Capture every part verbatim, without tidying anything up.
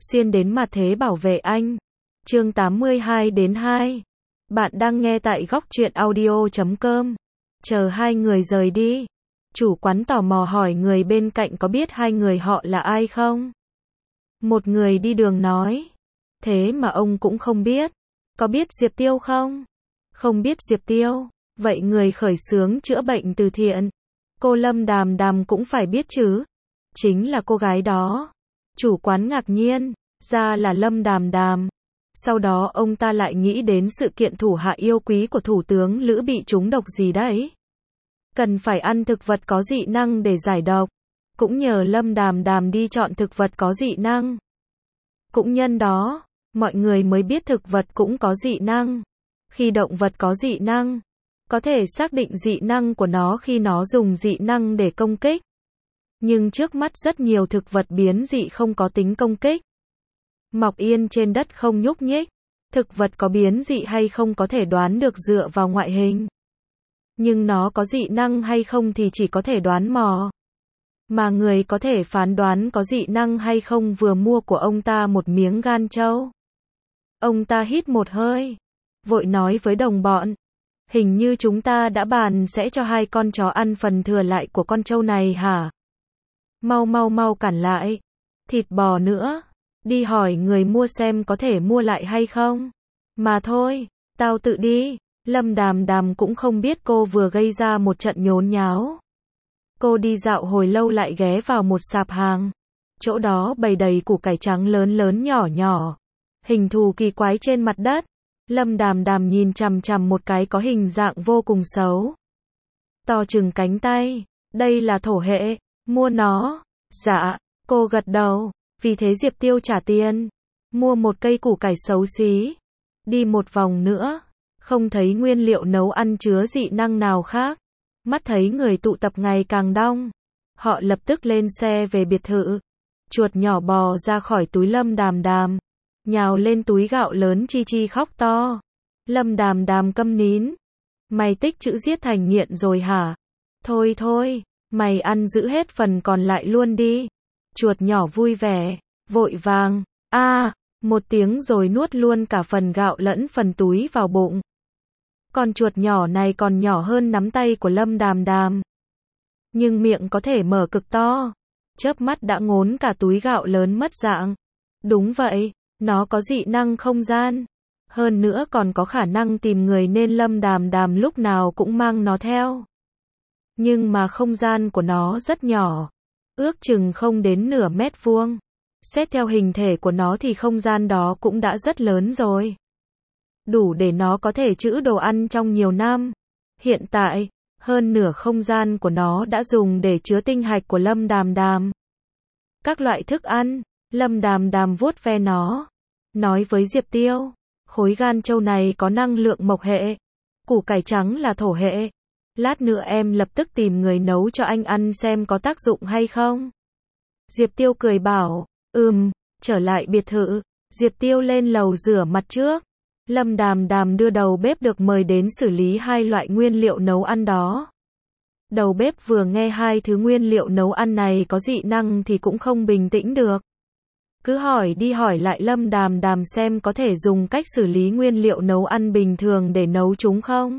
xuyên đến mặt thế bảo vệ anh. Chương tám mươi hai đến hai. Bạn đang nghe tại góc truyện audio chấm com. Chờ hai người rời đi, chủ quán tò mò hỏi người bên cạnh có biết hai người họ là ai không? Một người đi đường nói, thế mà ông cũng không biết. Có biết Diệp Tiêu không? Không biết Diệp Tiêu. Vậy người khởi xướng chữa bệnh từ thiện, cô Lâm Đàm Đàm cũng phải biết chứ. Chính là cô gái đó. Chủ quán ngạc nhiên, ra là Lâm Đàm Đàm. Sau đó ông ta lại nghĩ đến sự kiện thủ hạ yêu quý của Thủ tướng Lữ bị trúng độc gì đấy. Cần phải ăn thực vật có dị năng để giải độc. Cũng nhờ Lâm Đàm Đàm đi chọn thực vật có dị năng. Cũng nhân đó, mọi người mới biết thực vật cũng có dị năng. Khi động vật có dị năng, có thể xác định dị năng của nó khi nó dùng dị năng để công kích. Nhưng trước mắt rất nhiều thực vật biến dị không có tính công kích. Mọc yên trên đất không nhúc nhích. Thực vật có biến dị hay không có thể đoán được dựa vào ngoại hình. Nhưng nó có dị năng hay không thì chỉ có thể đoán mò. Mà người có thể phán đoán có dị năng hay không vừa mua của ông ta một miếng gan trâu. Ông ta hít một hơi, vội nói với đồng bọn, hình như chúng ta đã bàn sẽ cho hai con chó ăn phần thừa lại của con trâu này hả? Mau mau mau cản lại. Thịt bò nữa. Đi hỏi người mua xem có thể mua lại hay không. Mà thôi, tao tự đi. Lâm Đàm Đàm cũng không biết cô vừa gây ra một trận nhốn nháo. Cô đi dạo hồi lâu lại ghé vào một sạp hàng. Chỗ đó bày đầy củ cải trắng lớn lớn nhỏ nhỏ. Hình thù kỳ quái trên mặt đất. Lâm Đàm Đàm nhìn chằm chằm một cái có hình dạng vô cùng xấu. To chừng cánh tay. Đây là thổ hệ. Mua nó. Dạ. Cô gật đầu. Vì thế Diệp Tiêu trả tiền. Mua một cây củ cải xấu xí. Đi một vòng nữa. Không thấy nguyên liệu nấu ăn chứa dị năng nào khác. Mắt thấy người tụ tập ngày càng đông. Họ lập tức lên xe về biệt thự. Chuột nhỏ bò ra khỏi túi Lâm Đàm Đàm. Nhào lên túi gạo lớn chi chi khóc to. Lâm Đàm Đàm câm nín. Mày tích chữ giết thành nghiện rồi hả? Thôi thôi, mày ăn giữ hết phần còn lại luôn đi. Chuột nhỏ vui vẻ, vội vàng, a à, một tiếng rồi nuốt luôn cả phần gạo lẫn phần túi vào bụng. Con chuột nhỏ này còn nhỏ hơn nắm tay của Lâm Đàm Đàm. Nhưng miệng có thể mở cực to. Chớp mắt đã ngốn cả túi gạo lớn mất dạng. Đúng vậy, nó có dị năng không gian. Hơn nữa còn có khả năng tìm người nên Lâm Đàm Đàm lúc nào cũng mang nó theo. Nhưng mà không gian của nó rất nhỏ. Ước chừng không đến nửa mét vuông. Xét theo hình thể của nó thì không gian đó cũng đã rất lớn rồi. Đủ để nó có thể trữ đồ ăn trong nhiều năm. Hiện tại, hơn nửa không gian của nó đã dùng để chứa tinh hạch của Lâm Đàm Đàm. Các loại thức ăn, Lâm Đàm Đàm vuốt ve nó. Nói với Diệp Tiêu, khối gan trâu này có năng lượng mộc hệ. Củ cải trắng là thổ hệ. Lát nữa em lập tức tìm người nấu cho anh ăn xem có tác dụng hay không. Diệp Tiêu cười bảo, ừm, trở lại biệt thự. Diệp Tiêu lên lầu rửa mặt trước. Lâm Đàm Đàm đưa đầu bếp được mời đến xử lý hai loại nguyên liệu nấu ăn đó. Đầu bếp vừa nghe hai thứ nguyên liệu nấu ăn này có dị năng thì cũng không bình tĩnh được. Cứ hỏi đi hỏi lại Lâm Đàm Đàm xem có thể dùng cách xử lý nguyên liệu nấu ăn bình thường để nấu chúng không.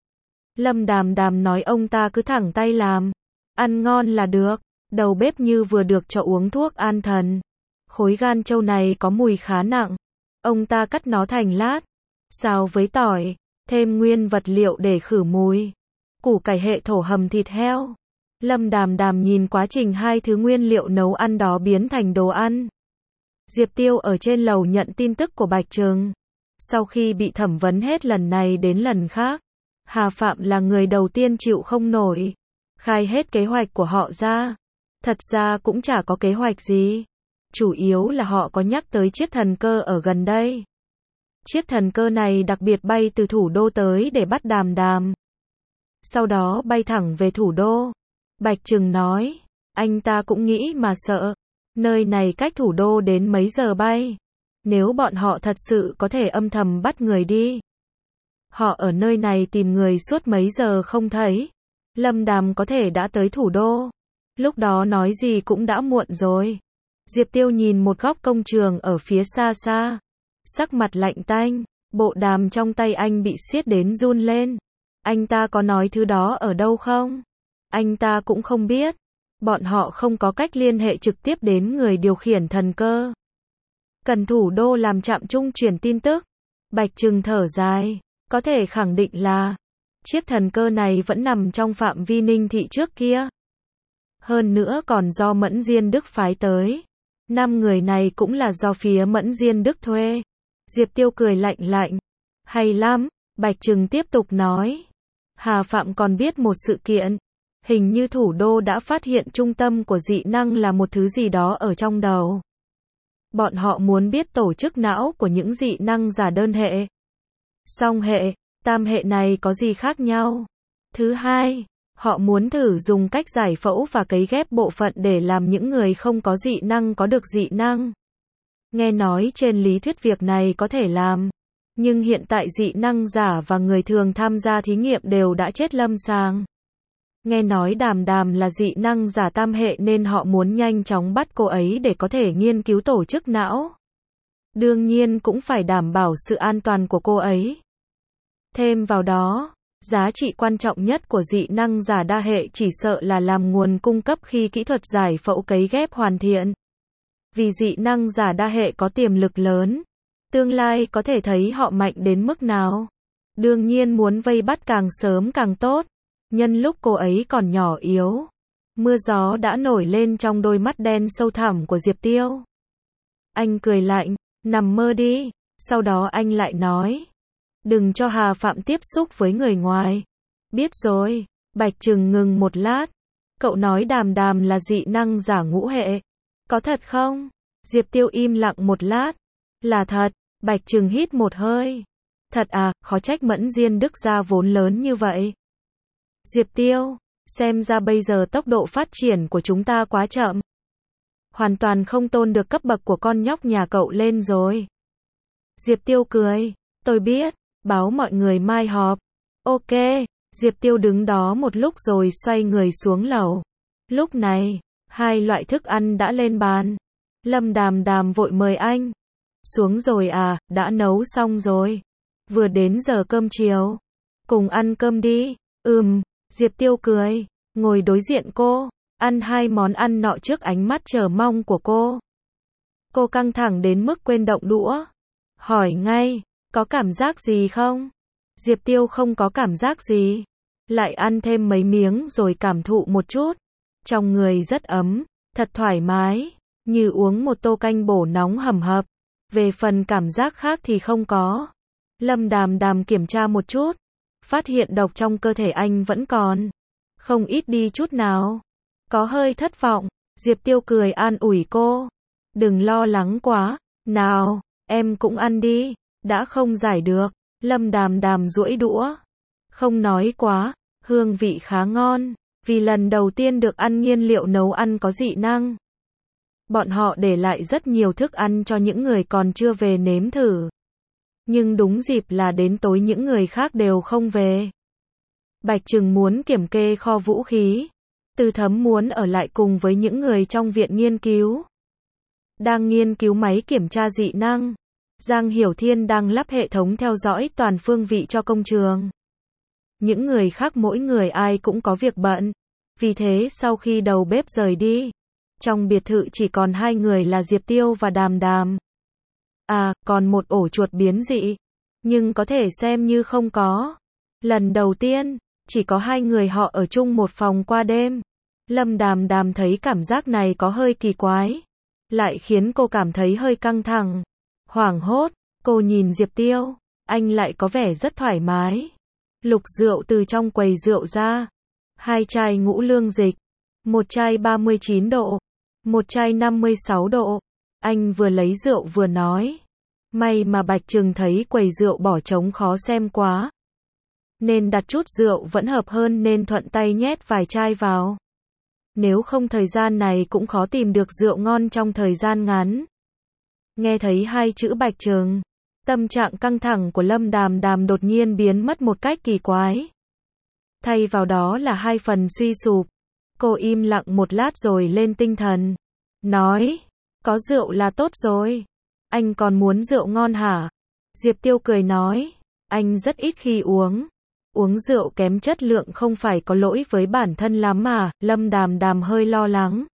Lâm Đàm Đàm nói ông ta cứ thẳng tay làm. Ăn ngon là được. Đầu bếp như vừa được cho uống thuốc an thần. Khối gan trâu này có mùi khá nặng. Ông ta cắt nó thành lát. Xào với tỏi. Thêm nguyên vật liệu để khử mùi. Củ cải hệ thổ hầm thịt heo. Lâm Đàm Đàm nhìn quá trình hai thứ nguyên liệu nấu ăn đó biến thành đồ ăn. Diệp Tiêu ở trên lầu nhận tin tức của Bạch Trừng. Sau khi bị thẩm vấn hết lần này đến lần khác, Hà Phạm là người đầu tiên chịu không nổi. Khai hết kế hoạch của họ ra. Thật ra cũng chả có kế hoạch gì. Chủ yếu là họ có nhắc tới chiếc thần cơ ở gần đây. Chiếc thần cơ này đặc biệt bay từ thủ đô tới để bắt Đàm Đàm. Sau đó bay thẳng về thủ đô. Bạch Trừng nói, anh ta cũng nghĩ mà sợ. Nơi này cách thủ đô đến mấy giờ bay. Nếu bọn họ thật sự có thể âm thầm bắt người đi. Họ ở nơi này tìm người suốt mấy giờ không thấy. Lâm Đàm có thể đã tới thủ đô. Lúc đó nói gì cũng đã muộn rồi. Diệp Tiêu nhìn một góc công trường ở phía xa xa. Sắc mặt lạnh tanh, bộ đàm trong tay anh bị siết đến run lên. Anh ta có nói thứ đó ở đâu không? Anh ta cũng không biết. Bọn họ không có cách liên hệ trực tiếp đến người điều khiển thần cơ. Cần thủ đô làm trạm trung truyền tin tức. Bạch Trừng thở dài. Có thể khẳng định là chiếc thần cơ này vẫn nằm trong phạm vi Ninh thị trước kia. Hơn nữa còn do Mẫn Diên Đức phái tới. Năm người này cũng là do phía Mẫn Diên Đức thuê. Diệp Tiêu cười lạnh lạnh. Hay lắm, Bạch Trừng tiếp tục nói. Hà Phạm còn biết một sự kiện. Hình như thủ đô đã phát hiện trung tâm của dị năng là một thứ gì đó ở trong đầu. Bọn họ muốn biết tổ chức não của những dị năng giả đơn hệ, song hệ, tam hệ này có gì khác nhau. Thứ hai, họ muốn thử dùng cách giải phẫu và cấy ghép bộ phận để làm những người không có dị năng có được dị năng. Nghe nói trên lý thuyết việc này có thể làm, nhưng hiện tại dị năng giả và người thường tham gia thí nghiệm đều đã chết lâm sàng. Nghe nói Đàm Đàm là dị năng giả tam hệ nên họ muốn nhanh chóng bắt cô ấy để có thể nghiên cứu tổ chức não. Đương nhiên cũng phải đảm bảo sự an toàn của cô ấy. Thêm vào đó, giá trị quan trọng nhất của dị năng giả đa hệ chỉ sợ là làm nguồn cung cấp khi kỹ thuật giải phẫu cấy ghép hoàn thiện. Vì dị năng giả đa hệ có tiềm lực lớn, tương lai có thể thấy họ mạnh đến mức nào. Đương nhiên muốn vây bắt càng sớm càng tốt. Nhân lúc cô ấy còn nhỏ yếu, mưa gió đã nổi lên trong đôi mắt đen sâu thẳm của Diệp Tiêu. Anh cười lạnh, nằm mơ đi. Sau đó anh lại nói, đừng cho Hà Phạm tiếp xúc với người ngoài. Biết rồi. Bạch Trừng ngừng một lát. Cậu nói Đàm Đàm là dị năng giả ngũ hệ. Có thật không? Diệp Tiêu im lặng một lát. Là thật. Bạch Trừng hít một hơi. Thật à, khó trách Mẫn Diên Đức ra vốn lớn như vậy. Diệp Tiêu, xem ra bây giờ tốc độ phát triển của chúng ta quá chậm. Hoàn toàn không tôn được cấp bậc của con nhóc nhà cậu lên rồi. Diệp Tiêu cười, tôi biết, báo mọi người mai họp. Ok, Diệp Tiêu đứng đó một lúc rồi xoay người xuống lầu. Lúc này, hai loại thức ăn đã lên bàn. Lâm Đàm Đàm vội mời anh. Xuống rồi à, đã nấu xong rồi. Vừa đến giờ cơm chiều. Cùng ăn cơm đi. Ừm. Diệp Tiêu cười, ngồi đối diện cô, ăn hai món ăn nọ trước ánh mắt chờ mong của cô. Cô căng thẳng đến mức quên động đũa. Hỏi ngay, có cảm giác gì không? Diệp Tiêu không có cảm giác gì. Lại ăn thêm mấy miếng rồi cảm thụ một chút. Trong người rất ấm, thật thoải mái, như uống một tô canh bổ nóng hầm hập. Về phần cảm giác khác thì không có. Lâm Đàm Đàm kiểm tra một chút. Phát hiện độc trong cơ thể anh vẫn còn. Không ít đi chút nào. Có hơi thất vọng. Diệp Tiêu cười an ủi cô. Đừng lo lắng quá. Nào, em cũng ăn đi. Đã không giải được. Lâm Đàm Đàm duỗi đũa. Không nói quá. Hương vị khá ngon. Vì lần đầu tiên được ăn nhiên liệu nấu ăn có dị năng. Bọn họ để lại rất nhiều thức ăn cho những người còn chưa về nếm thử. Nhưng đúng dịp là đến tối những người khác đều không về. Bạch Trừng muốn kiểm kê kho vũ khí. Từ Thấm muốn ở lại cùng với những người trong viện nghiên cứu. Đang nghiên cứu máy kiểm tra dị năng. Giang Hiểu Thiên đang lắp hệ thống theo dõi toàn phương vị cho công trường. Những người khác mỗi người ai cũng có việc bận. Vì thế sau khi đầu bếp rời đi, trong biệt thự chỉ còn hai người là Diệp Tiêu và Đàm Đàm. À, còn một ổ chuột biến dị. Nhưng có thể xem như không có. Lần đầu tiên, chỉ có hai người họ ở chung một phòng qua đêm. Lâm Đàm Đàm thấy cảm giác này có hơi kỳ quái. Lại khiến cô cảm thấy hơi căng thẳng. Hoảng hốt, cô nhìn Diệp Tiêu. Anh lại có vẻ rất thoải mái. Lục rượu từ trong quầy rượu ra. Hai chai ngũ lương dịch. Một chai ba mươi chín độ. Một chai năm mươi sáu độ. Anh vừa lấy rượu vừa nói. May mà Bạch Trừng thấy quầy rượu bỏ trống khó xem quá. Nên đặt chút rượu vẫn hợp hơn nên thuận tay nhét vài chai vào. Nếu không thời gian này cũng khó tìm được rượu ngon trong thời gian ngắn. Nghe thấy hai chữ Bạch Trừng, tâm trạng căng thẳng của Lâm Đàm Đàm đột nhiên biến mất một cách kỳ quái. Thay vào đó là hai phần suy sụp. Cô im lặng một lát rồi lên tinh thần. Nói, Có rượu là tốt rồi. Anh còn muốn rượu ngon hả? Diệp Tiêu cười nói. Anh rất ít khi uống. Uống rượu kém chất lượng không phải có lỗi với bản thân lắm mà, Lâm Đàm Đàm hơi lo lắng.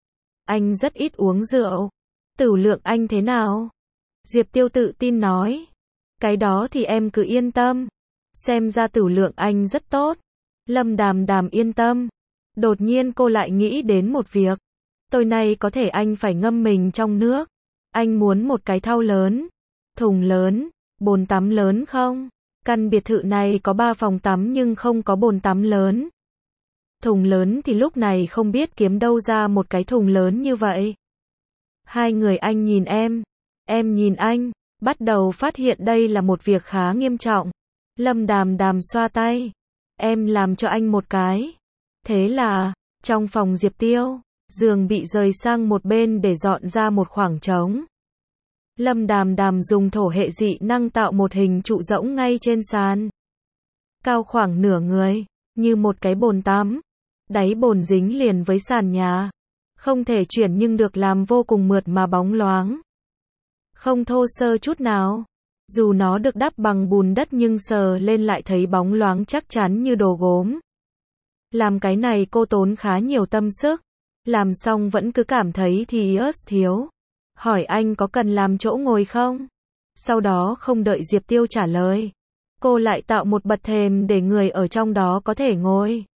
Anh rất ít uống rượu. Tửu lượng anh thế nào? Diệp Tiêu tự tin nói. Cái đó thì em cứ yên tâm. Xem ra tửu lượng anh rất tốt. Lâm Đàm Đàm yên tâm. Đột nhiên cô lại nghĩ đến một việc. Tối nay có thể anh phải ngâm mình trong nước. Anh muốn một cái thau lớn, thùng lớn, bồn tắm lớn không? Căn biệt thự này có ba phòng tắm nhưng không có bồn tắm lớn. Thùng lớn thì lúc này không biết kiếm đâu ra một cái thùng lớn như vậy. Hai người anh nhìn em, em nhìn anh, bắt đầu phát hiện đây là một việc khá nghiêm trọng. Lâm Đàm Đàm xoa tay. Em làm cho anh một cái. Thế là, trong phòng Diệp Tiêu, giường bị rời sang một bên để dọn ra một khoảng trống. Lâm Đàm Đàm dùng thổ hệ dị năng tạo một hình trụ rỗng ngay trên sàn. Cao khoảng nửa người, như một cái bồn tắm. Đáy bồn dính liền với sàn nhà. Không thể chuyển nhưng được làm vô cùng mượt mà bóng loáng. Không thô sơ chút nào. Dù nó được đắp bằng bùn đất nhưng sờ lên lại thấy bóng loáng chắc chắn như đồ gốm. Làm cái này cô tốn khá nhiều tâm sức. Làm xong vẫn cứ cảm thấy thì ớt thiếu. Hỏi anh có cần làm chỗ ngồi không? Sau đó không đợi Diệp Tiêu trả lời. Cô lại tạo một bậc thềm để người ở trong đó có thể ngồi.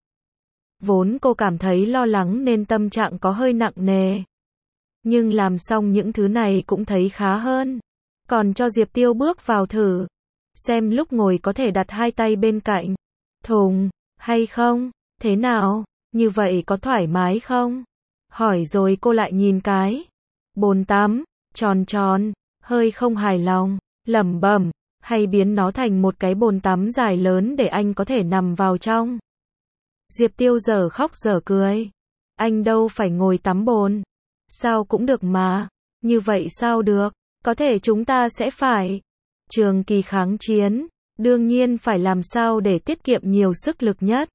Vốn cô cảm thấy lo lắng nên tâm trạng có hơi nặng nề. Nhưng làm xong những thứ này cũng thấy khá hơn. Còn cho Diệp Tiêu bước vào thử. Xem lúc ngồi có thể đặt hai tay bên cạnh thùng, hay không? Thế nào? Như vậy có thoải mái không? Hỏi rồi cô lại nhìn cái bồn tắm, tròn tròn, hơi không hài lòng, lẩm bẩm, hay biến nó thành một cái bồn tắm dài lớn để anh có thể nằm vào trong. Diệp Tiêu giờ khóc giờ cười. Anh đâu phải ngồi tắm bồn. Sao cũng được mà. Như vậy sao được? Có thể chúng ta sẽ phải trường kỳ kháng chiến. Đương nhiên phải làm sao để tiết kiệm nhiều sức lực nhất.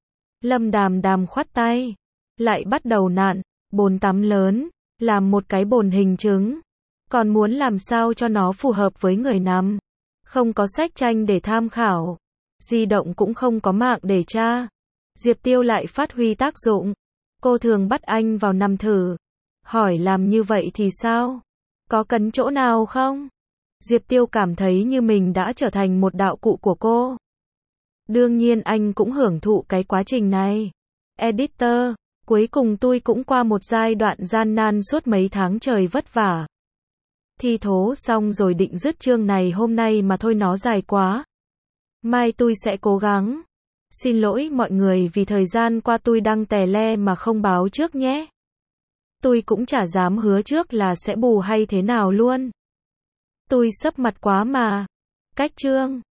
Lâm Đàm Đàm khoát tay. Lại bắt đầu nặn. Bồn tắm lớn. Làm một cái bồn hình trứng. Còn muốn làm sao cho nó phù hợp với người nằm. Không có sách tranh để tham khảo. Di động cũng không có mạng để tra. Diệp Tiêu lại phát huy tác dụng. Cô thường bắt anh vào nằm thử. Hỏi làm như vậy thì sao? Có cấn chỗ nào không? Diệp Tiêu cảm thấy như mình đã trở thành một đạo cụ của cô. Đương nhiên anh cũng hưởng thụ cái quá trình này. Editor, cuối cùng tôi cũng qua một giai đoạn gian nan suốt mấy tháng trời vất vả. Thi thố xong rồi định dứt chương này hôm nay mà thôi nó dài quá. Mai tôi sẽ cố gắng. Xin lỗi mọi người vì thời gian qua tôi đăng tè le mà không báo trước nhé. Tôi cũng chả dám hứa trước là sẽ bù hay thế nào luôn. Tôi sấp mặt quá mà. Cách chương